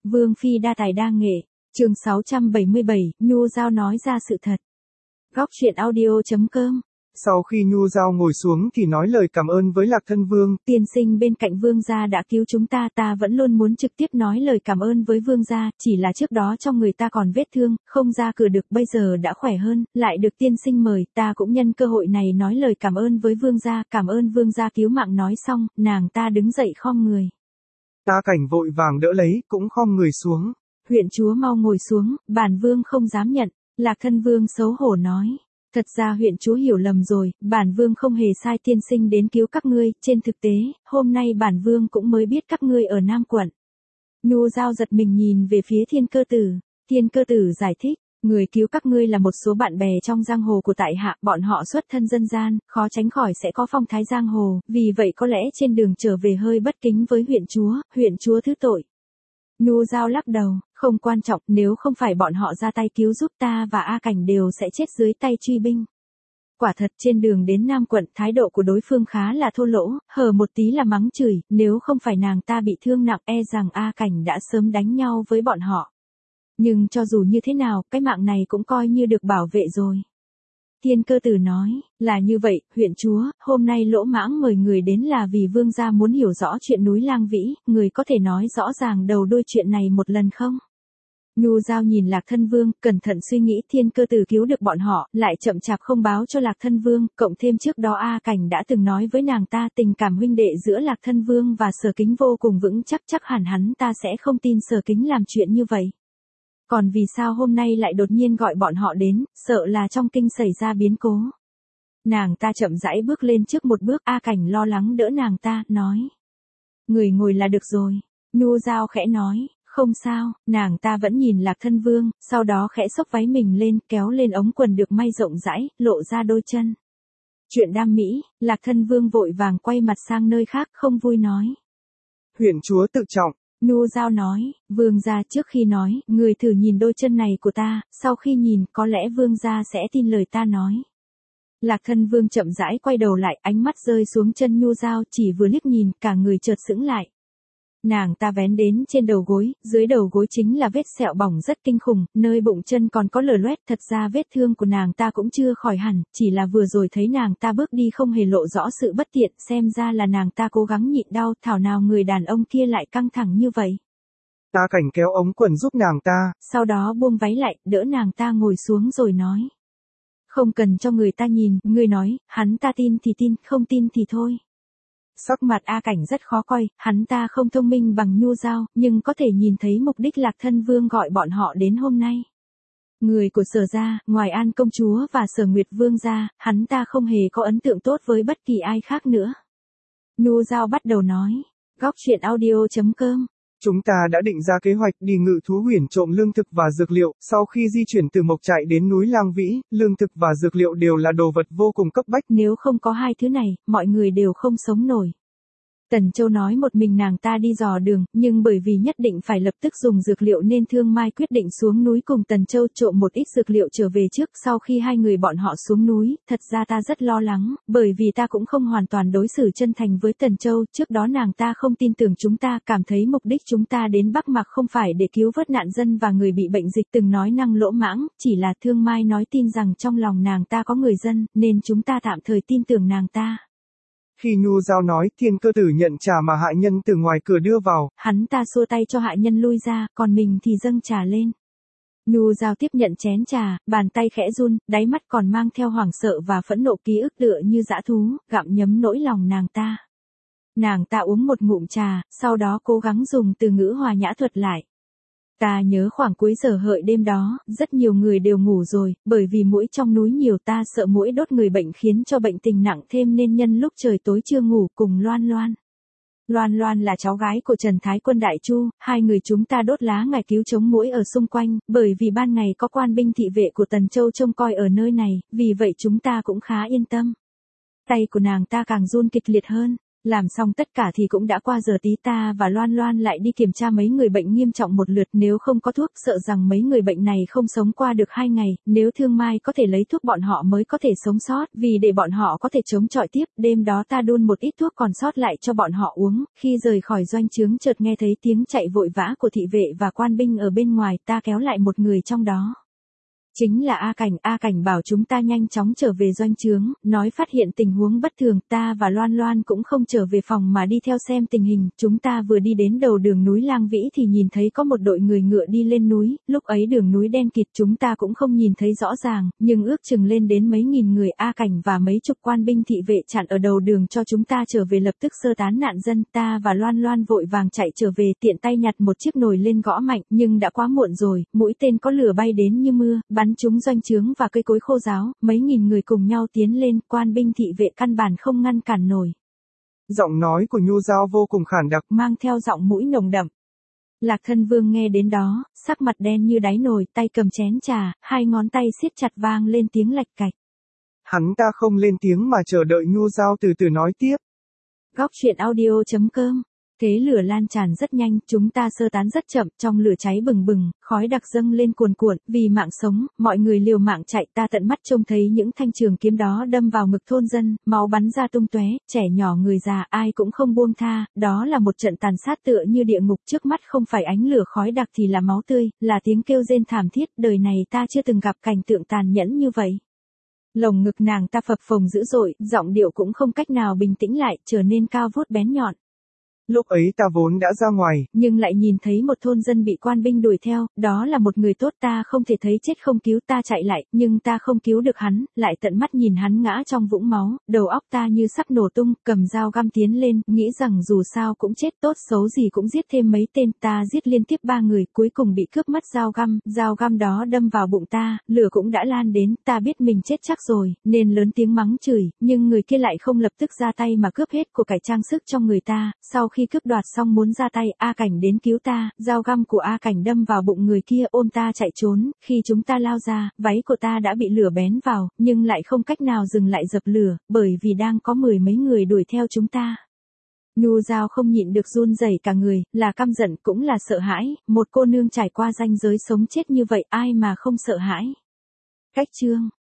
Vương phi đa tài đa nghệ. Chương 677, Nhu Giao nói ra sự thật. Góc truyện audio.com. Sau khi Nhu Giao ngồi xuống thì nói lời cảm ơn với Lạc Thân Vương. Tiên sinh bên cạnh vương gia đã cứu chúng ta vẫn luôn muốn trực tiếp nói lời cảm ơn với vương gia, chỉ là trước đó trong người ta còn vết thương, không ra cửa được, bây giờ đã khỏe hơn, lại được tiên sinh mời, ta cũng nhân cơ hội này nói lời cảm ơn với vương gia, cảm ơn vương gia cứu mạng. Nói xong, nàng ta đứng dậy khom người. A Cảnh vội vàng đỡ lấy, cũng khom người xuống. Huyện chúa mau ngồi xuống, bản vương không dám nhận. Lạc Thân Vương xấu hổ nói. Thật ra huyện chúa hiểu lầm rồi, bản vương không hề sai tiên sinh đến cứu các ngươi, trên thực tế, hôm nay bản vương cũng mới biết các ngươi ở Nam quận. Nhu Giao giật mình nhìn về phía Thiên Cơ Tử. Thiên Cơ Tử giải thích, người cứu các ngươi là một số bạn bè trong giang hồ của tại hạ, bọn họ xuất thân dân gian, khó tránh khỏi sẽ có phong thái giang hồ, vì vậy có lẽ trên đường trở về hơi bất kính với huyện chúa thứ tội. Nhu Giao lắc đầu, không quan trọng, nếu không phải bọn họ ra tay cứu giúp ta và A Cảnh đều sẽ chết dưới tay truy binh. Quả thật trên đường đến Nam quận, thái độ của đối phương khá là thô lỗ, hở một tí là mắng chửi, nếu không phải nàng ta bị thương nặng e rằng A Cảnh đã sớm đánh nhau với bọn họ. Nhưng cho dù như thế nào, cái mạng này cũng coi như được bảo vệ rồi. Thiên Cơ Tử nói, là như vậy, huyện chúa, hôm nay Lỗ Mãng mời người đến là vì vương gia muốn hiểu rõ chuyện núi Lang Vĩ, người có thể nói rõ ràng đầu đuôi chuyện này một lần không? Nhu Giao nhìn Lạc Thân Vương, cẩn thận suy nghĩ. Thiên Cơ Tử cứu được bọn họ, lại chậm chạp không báo cho Lạc Thân Vương, cộng thêm trước đó A Cảnh đã từng nói với nàng ta tình cảm huynh đệ giữa Lạc Thân Vương và Sở Kính vô cùng vững chắc, chắc hẳn hắn ta sẽ không tin Sở Kính làm chuyện như vậy. Còn vì sao hôm nay lại đột nhiên gọi bọn họ đến, sợ là trong kinh xảy ra biến cố. Nàng ta chậm rãi bước lên trước một bước, A Cảnh lo lắng đỡ nàng ta, nói. Người ngồi là được rồi. Nhu Giao khẽ nói, không sao, nàng ta vẫn nhìn Lạc Thân Vương, sau đó khẽ xốc váy mình lên, kéo lên ống quần được may rộng rãi, lộ ra đôi chân. Chuyện đam mỹ, Lạc Thân Vương vội vàng quay mặt sang nơi khác, không vui nói. Huyện chúa tự trọng. Nhu Giao nói, vương gia trước khi nói, người thử nhìn đôi chân này của ta, sau khi nhìn, có lẽ vương gia sẽ tin lời ta nói. Lạc Thân Vương chậm rãi quay đầu lại, ánh mắt rơi xuống chân Nhu Giao, chỉ vừa liếc nhìn, cả người chợt sững lại. Nàng ta vén đến trên đầu gối, dưới đầu gối chính là vết sẹo bỏng rất kinh khủng, nơi bụng chân còn có lở loét, thật ra vết thương của nàng ta cũng chưa khỏi hẳn, chỉ là vừa rồi thấy nàng ta bước đi không hề lộ rõ sự bất tiện, xem ra là nàng ta cố gắng nhịn đau, thảo nào người đàn ông kia lại căng thẳng như vậy. A Cảnh kéo ống quần giúp nàng ta, sau đó buông váy lại, đỡ nàng ta ngồi xuống rồi nói. Không cần cho người ta nhìn, người nói, hắn ta tin thì tin, không tin thì thôi. Sắc mặt A Cảnh rất khó coi, hắn ta không thông minh bằng Nhu Giao, nhưng có thể nhìn thấy mục đích Lạc Thân Vương gọi bọn họ đến hôm nay. Người của Sở gia, ngoài An công chúa và Sở Nguyệt Vương gia, hắn ta không hề có ấn tượng tốt với bất kỳ ai khác nữa. Nhu Giao bắt đầu nói, góc truyện audio.com. Chúng ta đã định ra kế hoạch đi ngự thú huyền trộm lương thực và dược liệu, sau khi di chuyển từ Mộc Trại đến núi Lang Vĩ, lương thực và dược liệu đều là đồ vật vô cùng cấp bách. Nếu không có hai thứ này, mọi người đều không sống nổi. Tần Châu nói một mình nàng ta đi dò đường, nhưng bởi vì nhất định phải lập tức dùng dược liệu nên Thương Mai quyết định xuống núi cùng Tần Châu trộm một ít dược liệu trở về trước. Sau khi hai người bọn họ xuống núi, thật ra ta rất lo lắng, bởi vì ta cũng không hoàn toàn đối xử chân thành với Tần Châu, trước đó nàng ta không tin tưởng chúng ta, cảm thấy mục đích chúng ta đến Bắc Mạc không phải để cứu vớt nạn dân và người bị bệnh dịch từng nói năng lỗ mãng, chỉ là Thương Mai nói tin rằng trong lòng nàng ta có người dân, nên chúng ta tạm thời tin tưởng nàng ta. Khi Nhu Giao nói, Thiên Cơ Tử nhận trà mà hạ nhân từ ngoài cửa đưa vào, hắn ta xua tay cho hạ nhân lui ra, còn mình thì dâng trà lên. Nhu Giao tiếp nhận chén trà, bàn tay khẽ run, đáy mắt còn mang theo hoảng sợ và phẫn nộ, ký ức tựa như dã thú, gặm nhấm nỗi lòng nàng ta. Nàng ta uống một ngụm trà, sau đó cố gắng dùng từ ngữ hòa nhã thuật lại. Ta nhớ khoảng cuối giờ hợi đêm đó, rất nhiều người đều ngủ rồi, bởi vì muỗi trong núi nhiều, ta sợ muỗi đốt người bệnh khiến cho bệnh tình nặng thêm nên nhân lúc trời tối chưa ngủ cùng Loan Loan. Loan Loan là cháu gái của Trần Thái Quân Đại Chu, hai người chúng ta đốt lá ngải cứu chống muỗi ở xung quanh, bởi vì ban ngày có quan binh thị vệ của Tần Châu trông coi ở nơi này, vì vậy chúng ta cũng khá yên tâm. Tay của nàng ta càng run kịch liệt hơn. Làm xong tất cả thì cũng đã qua giờ tí, ta và Loan Loan lại đi kiểm tra mấy người bệnh nghiêm trọng một lượt, nếu không có thuốc sợ rằng mấy người bệnh này không sống qua được 2 ngày, nếu Thương Mai có thể lấy thuốc bọn họ mới có thể sống sót, vì để bọn họ có thể chống chọi tiếp, đêm đó ta đun một ít thuốc còn sót lại cho bọn họ uống, khi rời khỏi doanh trướng chợt nghe thấy tiếng chạy vội vã của thị vệ và quan binh ở bên ngoài, ta kéo lại một người trong đó. Chính là A Cảnh bảo chúng ta nhanh chóng trở về doanh trướng, nói phát hiện tình huống bất thường, ta và Loan Loan cũng không trở về phòng mà đi theo xem tình hình, chúng ta vừa đi đến đầu đường núi Lang Vĩ thì nhìn thấy có một đội người ngựa đi lên núi, lúc ấy đường núi đen kịt chúng ta cũng không nhìn thấy rõ ràng, nhưng ước chừng lên đến mấy nghìn người. A Cảnh và mấy chục quan binh thị vệ chặn ở đầu đường cho chúng ta trở về lập tức sơ tán nạn dân, ta và Loan Loan vội vàng chạy trở về tiện tay nhặt một chiếc nồi lên gõ mạnh, nhưng đã quá muộn rồi, mũi tên có lửa bay đến như mưa, bắn trúng doanh trướng và cây cối khô ráo, mấy nghìn người cùng nhau tiến lên, quan binh thị vệ căn bản không ngăn cản nổi. Giọng nói của Nhu Giao vô cùng khản đặc, mang theo giọng mũi nồng đậm. Lạc Thân Vương nghe đến đó, sắc mặt đen như đáy nồi, tay cầm chén trà, hai ngón tay siết chặt vang lên tiếng lạch cạch. Hắn ta không lên tiếng mà chờ đợi Nhu Giao từ từ nói tiếp. Góc truyện audio.com. Thế lửa lan tràn rất nhanh, chúng ta sơ tán rất chậm, trong lửa cháy bừng bừng, khói đặc dâng lên cuồn cuộn, vì mạng sống, mọi người liều mạng chạy, ta tận mắt trông thấy những thanh trường kiếm đó đâm vào ngực thôn dân, máu bắn ra tung tóe, trẻ nhỏ người già ai cũng không buông tha, đó là một trận tàn sát tựa như địa ngục, trước mắt không phải ánh lửa khói đặc thì là máu tươi, là tiếng kêu rên thảm thiết, đời này ta chưa từng gặp cảnh tượng tàn nhẫn như vậy. Lồng ngực nàng ta phập phồng dữ dội, giọng điệu cũng không cách nào bình tĩnh lại, trở nên cao vút bén nhọn. Lúc ấy ta vốn đã ra ngoài, nhưng lại nhìn thấy một thôn dân bị quan binh đuổi theo, đó là một người tốt, ta không thể thấy chết không cứu, ta chạy lại, nhưng ta không cứu được hắn, lại tận mắt nhìn hắn ngã trong vũng máu, đầu óc ta như sắp nổ tung, cầm dao găm tiến lên, nghĩ rằng dù sao cũng chết, tốt xấu gì cũng giết thêm mấy tên, ta giết liên tiếp 3 người, cuối cùng bị cướp mất dao găm đó đâm vào bụng ta, lửa cũng đã lan đến, ta biết mình chết chắc rồi, nên lớn tiếng mắng chửi, nhưng người kia lại không lập tức ra tay mà cướp hết của cải trang sức trong người ta, sau khi cướp đoạt xong muốn ra tay, A Cảnh đến cứu ta, dao găm của A Cảnh đâm vào bụng người kia, ôm ta chạy trốn, khi chúng ta lao ra, váy của ta đã bị lửa bén vào, nhưng lại không cách nào dừng lại dập lửa, bởi vì đang có 10 mấy người đuổi theo chúng ta. Nhu Giao không nhịn được run rẩy cả người, là căm giận cũng là sợ hãi, một cô nương trải qua ranh giới sống chết như vậy ai mà không sợ hãi. Cách chương